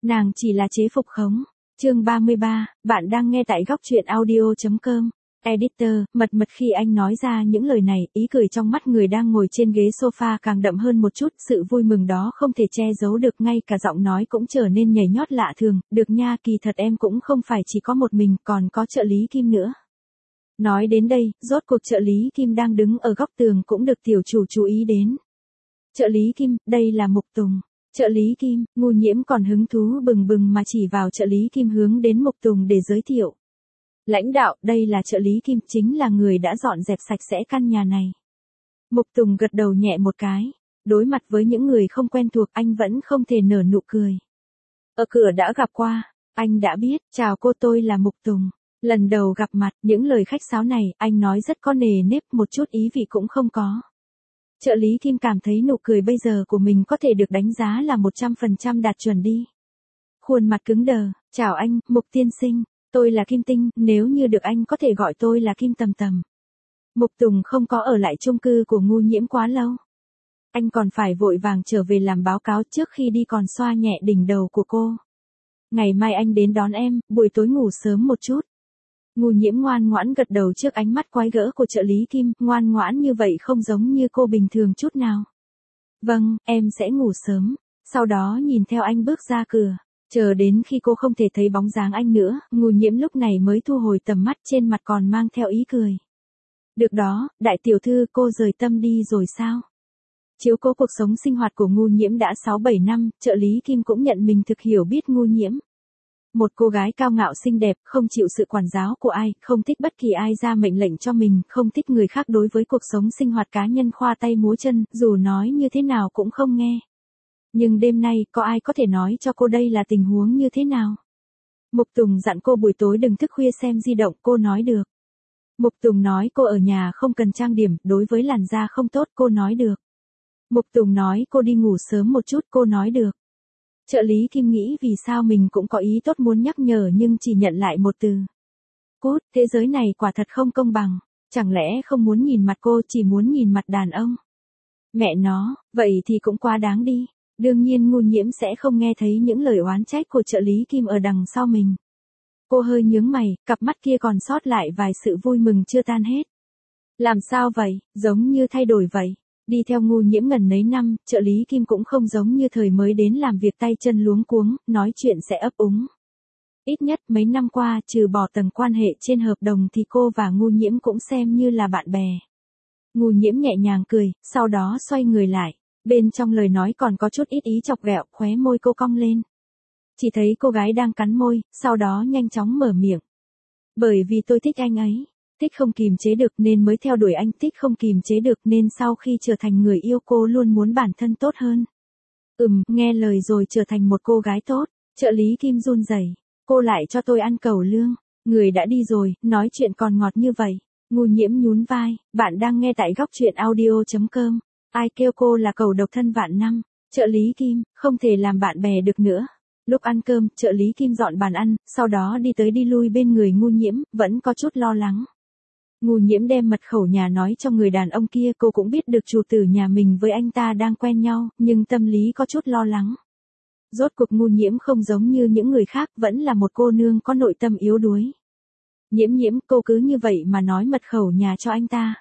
Nàng chỉ là chế phục khống. Chương 33, bạn đang nghe tại góc truyện audio.com. Editor, mật khi anh nói ra những lời này, ý cười trong mắt người đang ngồi trên ghế sofa càng đậm hơn một chút, sự vui mừng đó không thể che giấu được, ngay cả giọng nói cũng trở nên nhảy nhót lạ thường, được nha, kỳ thật em cũng không phải chỉ có một mình, còn có trợ lý Kim nữa. Nói đến đây, rốt cuộc trợ lý Kim đang đứng ở góc tường cũng được tiểu chủ chú ý đến. Trợ lý Kim, đây là Mục Tùng. Trợ lý Kim, Ngu Nhiễm còn hứng thú bừng bừng mà chỉ vào trợ lý Kim hướng đến Mục Tùng để giới thiệu. Lãnh đạo, đây là trợ lý Kim, chính là người đã dọn dẹp sạch sẽ căn nhà này. Mục Tùng gật đầu nhẹ một cái. Đối mặt với những người không quen thuộc, anh vẫn không thể nở nụ cười. Ở cửa đã gặp qua, anh đã biết, chào cô, tôi là Mục Tùng. Lần đầu gặp mặt, những lời khách sáo này, anh nói rất có nề nếp, một chút ý vị cũng không có. Trợ lý Kim cảm thấy nụ cười bây giờ của mình có thể được đánh giá là 100% đạt chuẩn đi. Khuôn mặt cứng đờ, chào anh, Mục tiên sinh, tôi là Kim Tinh, nếu như được anh có thể gọi tôi là Kim Tầm Tầm. Mục Tùng không có ở lại chung cư của Ngu Nhiễm quá lâu. Anh còn phải vội vàng trở về làm báo cáo, trước khi đi còn xoa nhẹ đỉnh đầu của cô. Ngày mai anh đến đón em, buổi tối ngủ sớm một chút. Ngu Nhiễm ngoan ngoãn gật đầu trước ánh mắt quái gở của trợ lý Kim, ngoan ngoãn như vậy không giống như cô bình thường chút nào. Vâng, em sẽ ngủ sớm, sau đó nhìn theo anh bước ra cửa, chờ đến khi cô không thể thấy bóng dáng anh nữa, Ngu Nhiễm lúc này mới thu hồi tầm mắt, trên mặt còn mang theo ý cười. Được đó, đại tiểu thư, cô rời tâm đi rồi sao? Chiếu cố cuộc sống sinh hoạt của Ngu Nhiễm đã 6-7 năm, trợ lý Kim cũng nhận mình thực hiểu biết Ngu Nhiễm. Một cô gái cao ngạo xinh đẹp, không chịu sự quản giáo của ai, không thích bất kỳ ai ra mệnh lệnh cho mình, không thích người khác đối với cuộc sống sinh hoạt cá nhân khoa tay múa chân, dù nói như thế nào cũng không nghe. Nhưng đêm nay, có ai có thể nói cho cô đây là tình huống như thế nào? Mục Tùng dặn cô buổi tối đừng thức khuya xem di động, cô nói được. Mục Tùng nói cô ở nhà không cần trang điểm, đối với làn da không tốt, cô nói được. Mục Tùng nói cô đi ngủ sớm một chút, cô nói được. Trợ lý Kim nghĩ vì sao mình cũng có ý tốt muốn nhắc nhở nhưng chỉ nhận lại một từ. Cút, thế giới này quả thật không công bằng, chẳng lẽ không muốn nhìn mặt cô, chỉ muốn nhìn mặt đàn ông. Mẹ nó, vậy thì cũng quá đáng đi. Đương nhiên Ngu Nhiễm sẽ không nghe thấy những lời oán trách của trợ lý Kim ở đằng sau mình. Cô hơi nhướng mày, cặp mắt kia còn sót lại vài sự vui mừng chưa tan hết. Làm sao vậy, giống như thay đổi vậy. Đi theo Ngu Nhiễm ngần nấy năm, trợ lý Kim cũng không giống như thời mới đến làm việc tay chân luống cuống, nói chuyện sẽ ấp úng. Ít nhất mấy năm qua, trừ bỏ tầng quan hệ trên hợp đồng thì cô và Ngu Nhiễm cũng xem như là bạn bè. Ngu Nhiễm nhẹ nhàng cười, sau đó xoay người lại. Bên trong lời nói còn có chút ít ý chọc ghẹo, khóe môi cô cong lên. Chỉ thấy cô gái đang cắn môi, sau đó nhanh chóng mở miệng. Bởi vì tôi thích anh ấy. Thích không kìm chế được nên mới theo đuổi anh, thích không kìm chế được nên sau khi trở thành người yêu cô luôn muốn bản thân tốt hơn. Nghe lời rồi trở thành một cô gái tốt. Trợ lý Kim run rẩy. Cô lại cho tôi ăn cẩu lương. Người đã đi rồi, nói chuyện còn ngọt như vậy. Ngu Nhiễm nhún vai, bạn đang nghe tại góc truyện audio.com. Ai kêu cô là cẩu độc thân vạn năm. Trợ lý Kim, không thể làm bạn bè được nữa. Lúc ăn cơm, trợ lý Kim dọn bàn ăn, sau đó đi tới đi lui bên người Ngu Nhiễm, vẫn có chút lo lắng. Ngu Nhiễm đem mật khẩu nhà nói cho người đàn ông kia, cô cũng biết được chủ tử nhà mình với anh ta đang quen nhau, nhưng tâm lý có chút lo lắng. Rốt cuộc Ngu Nhiễm không giống như những người khác, vẫn là một cô nương có nội tâm yếu đuối. Nhiễm, cô cứ như vậy mà nói mật khẩu nhà cho anh ta.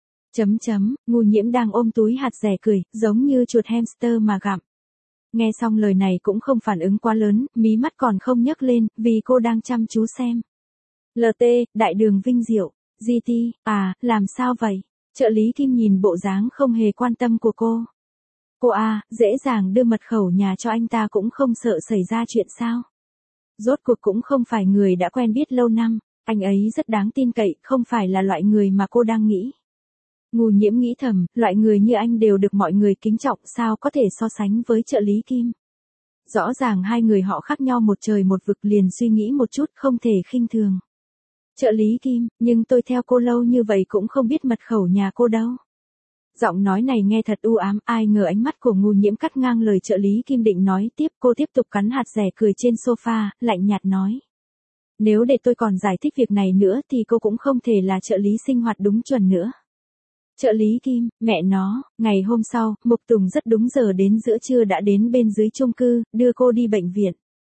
Ngu Nhiễm đang ôm túi hạt dẻ cười, giống như chuột hamster mà gặm. Nghe xong lời này cũng không phản ứng quá lớn, mí mắt còn không nhấc lên, vì cô đang chăm chú xem. LT, Đại đường Vinh Diệu. GT, làm sao vậy? Trợ lý Kim nhìn bộ dáng không hề quan tâm của cô. Cô dễ dàng đưa mật khẩu nhà cho anh ta cũng không sợ xảy ra chuyện sao? Rốt cuộc cũng không phải người đã quen biết lâu năm, anh ấy rất đáng tin cậy, không phải là loại người mà cô đang nghĩ. Ngu Nhiễm nghĩ thầm, loại người như anh đều được mọi người kính trọng, sao có thể so sánh với trợ lý Kim? Rõ ràng hai người họ khác nhau một trời một vực, liền suy nghĩ một chút, không thể khinh thường. Trợ lý Kim, nhưng tôi theo cô lâu như vậy cũng không biết mật khẩu nhà cô đâu. Giọng nói này nghe thật u ám, ai ngờ ánh mắt của Ngu Nhiễm cắt ngang lời trợ lý Kim định nói tiếp, cô tiếp tục cắn hạt dẻ cười trên sofa, lạnh nhạt nói. Nếu để tôi còn giải thích việc này nữa thì cô cũng không thể là trợ lý sinh hoạt đúng chuẩn nữa. Trợ lý Kim, mẹ nó, ngày hôm sau, Mục Tùng rất đúng giờ đến giữa trưa đã đến bên dưới chung cư, đưa cô đi bệnh viện.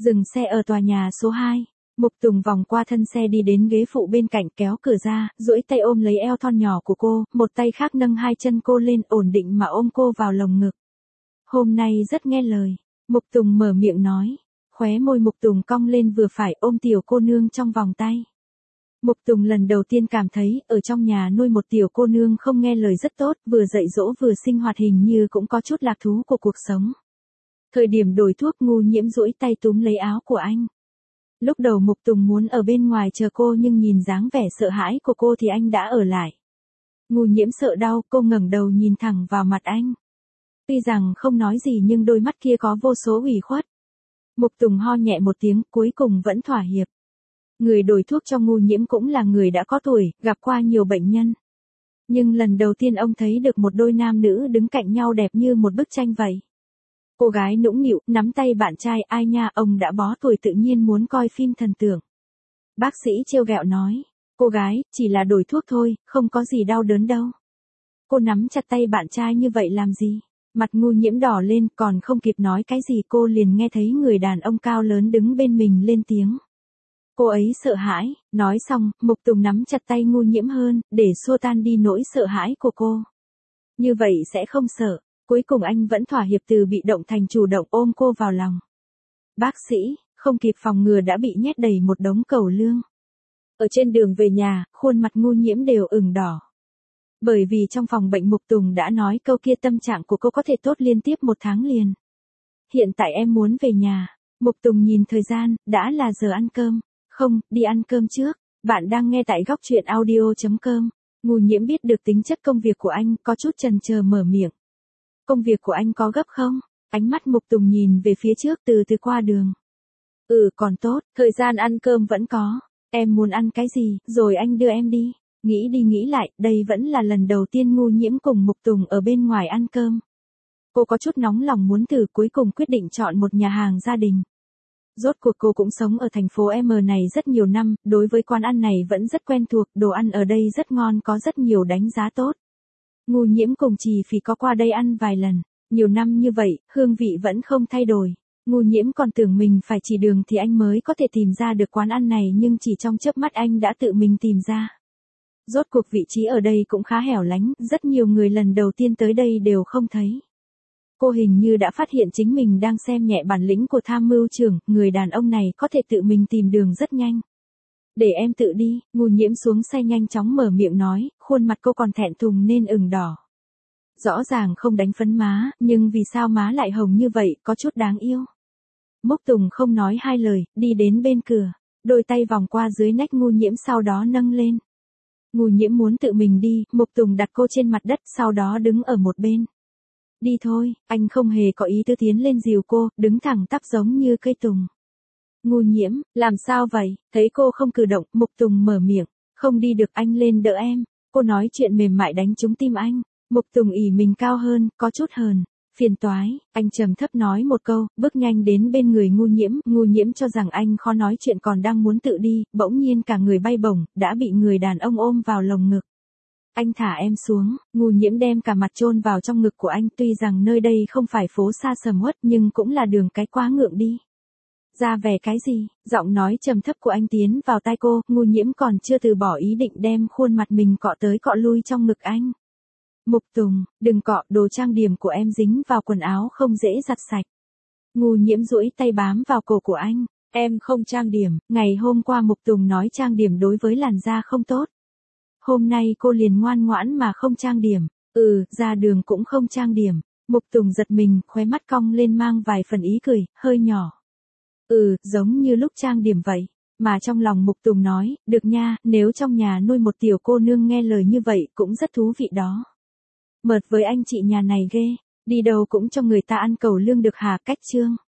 Dừng xe ở tòa nhà số 2. Mục Tùng vòng qua thân xe đi đến ghế phụ bên cạnh kéo cửa ra, duỗi tay ôm lấy eo thon nhỏ của cô, một tay khác nâng hai chân cô lên ổn định mà ôm cô vào lồng ngực. Hôm nay rất nghe lời. Mục Tùng mở miệng nói. Khóe môi Mục Tùng cong lên vừa phải ôm tiểu cô nương trong vòng tay. Mục Tùng lần đầu tiên cảm thấy ở trong nhà nuôi một tiểu cô nương không nghe lời rất tốt, vừa dạy dỗ vừa sinh hoạt hình như cũng có chút lạc thú của cuộc sống. Thời điểm đổi thuốc Ngu Nhiễm duỗi tay túm lấy áo của anh. Lúc đầu Mục Tùng muốn ở bên ngoài chờ cô nhưng nhìn dáng vẻ sợ hãi của cô thì anh đã ở lại. Ngu Nhiễm sợ đau, cô ngẩng đầu nhìn thẳng vào mặt anh. Tuy rằng không nói gì nhưng đôi mắt kia có vô số ủy khuất. Mục Tùng ho nhẹ một tiếng, cuối cùng vẫn thỏa hiệp. Người đổi thuốc cho Ngu Nhiễm cũng là người đã có tuổi, gặp qua nhiều bệnh nhân. Nhưng lần đầu tiên ông thấy được một đôi nam nữ đứng cạnh nhau đẹp như một bức tranh vậy. Cô gái nũng nịu, nắm tay bạn trai, ai nha, ông đã bó tuổi tự nhiên muốn coi phim thần tượng. Bác sĩ trêu ghẹo nói, cô gái, chỉ là đổi thuốc thôi, không có gì đau đớn đâu. Cô nắm chặt tay bạn trai như vậy làm gì? Mặt Ngu Nhiễm đỏ lên, còn không kịp nói cái gì cô liền nghe thấy người đàn ông cao lớn đứng bên mình lên tiếng. Cô ấy sợ hãi, nói xong, Mục Tùng nắm chặt tay Ngu Nhiễm hơn, để xua tan đi nỗi sợ hãi của cô. Như vậy sẽ không sợ. Cuối cùng anh vẫn thỏa hiệp từ bị động thành chủ động ôm cô vào lòng. Bác sĩ, không kịp phòng ngừa đã bị nhét đầy một đống cẩu lương. Ở trên đường về nhà, khuôn mặt Ngu Nhiễm đều ửng đỏ. Bởi vì trong phòng bệnh Mục Tùng đã nói câu kia tâm trạng của cô có thể tốt liên tiếp 1 tháng liền. Hiện tại em muốn về nhà. Mục Tùng nhìn thời gian, đã là giờ ăn cơm. Không, đi ăn cơm trước. Bạn đang nghe tại góc truyện audio.com. Ngu Nhiễm biết được tính chất công việc của anh, có chút chần chờ mở miệng. Công việc của anh có gấp không? Ánh mắt Mục Tùng nhìn về phía trước từ từ qua đường. Còn tốt, thời gian ăn cơm vẫn có. Em muốn ăn cái gì, rồi anh đưa em đi. Nghĩ đi nghĩ lại, đây vẫn là lần đầu tiên Ngu Nhiễm cùng Mục Tùng ở bên ngoài ăn cơm. Cô có chút nóng lòng muốn thử, cuối cùng quyết định chọn một nhà hàng gia đình. Rốt cuộc cô cũng sống ở thành phố M này rất nhiều năm, đối với quán ăn này vẫn rất quen thuộc, đồ ăn ở đây rất ngon, có rất nhiều đánh giá tốt. Ngu Nhiễm cùng Trì Phỉ có qua đây ăn vài lần, nhiều năm như vậy, hương vị vẫn không thay đổi. Ngu Nhiễm còn tưởng mình phải chỉ đường thì anh mới có thể tìm ra được quán ăn này nhưng chỉ trong chớp mắt anh đã tự mình tìm ra. Rốt cuộc vị trí ở đây cũng khá hẻo lánh, rất nhiều người lần đầu tiên tới đây đều không thấy. Cô hình như đã phát hiện chính mình đang xem nhẹ bản lĩnh của tham mưu trưởng, người đàn ông này có thể tự mình tìm đường rất nhanh. Để em tự đi, Ngu Nhiễm xuống xe nhanh chóng mở miệng nói, khuôn mặt cô còn thẹn thùng nên ửng đỏ. Rõ ràng không đánh phấn má, nhưng vì sao má lại hồng như vậy, có chút đáng yêu. Mục Tùng không nói hai lời, đi đến bên cửa, đôi tay vòng qua dưới nách Ngu Nhiễm sau đó nâng lên. Ngu Nhiễm muốn tự mình đi, Mục Tùng đặt cô trên mặt đất sau đó đứng ở một bên. Đi thôi, anh không hề có ý tư tiến lên dìu cô, đứng thẳng tắp giống như cây tùng. Ngu Nhiễm, làm sao vậy? Thấy cô không cử động, Mục Tùng mở miệng, không đi được anh lên đỡ em. Cô nói chuyện mềm mại đánh trúng tim anh. Mục Tùng ỉ mình cao hơn, có chút hờn. Phiền toái, anh trầm thấp nói một câu, bước nhanh đến bên người Ngu Nhiễm cho rằng anh khó nói chuyện còn đang muốn tự đi, bỗng nhiên cả người bay bổng, đã bị người đàn ông ôm vào lồng ngực. Anh thả em xuống, Ngu Nhiễm đem cả mặt chôn vào trong ngực của anh, tuy rằng nơi đây không phải phố xa sầm uất nhưng cũng là đường cái quá ngượng đi. Ra vẻ cái gì? Giọng nói trầm thấp của anh tiến vào tai cô, Ngu Nhiễm còn chưa từ bỏ ý định đem khuôn mặt mình cọ tới cọ lui trong ngực anh. Mục Tùng, đừng cọ, đồ trang điểm của em dính vào quần áo không dễ giặt sạch. Ngu Nhiễm duỗi tay bám vào cổ của anh, em không trang điểm, ngày hôm qua Mục Tùng nói trang điểm đối với làn da không tốt. Hôm nay cô liền ngoan ngoãn mà không trang điểm, ra đường cũng không trang điểm. Mục Tùng giật mình, khóe mắt cong lên mang vài phần ý cười, hơi nhỏ. Giống như lúc trang điểm vậy. Mà trong lòng Mục Tùng nói, được nha, nếu trong nhà nuôi một tiểu cô nương nghe lời như vậy cũng rất thú vị đó. Mượt với anh chị nhà này ghê, đi đâu cũng cho người ta ăn cẩu lương được hả? Cách chương.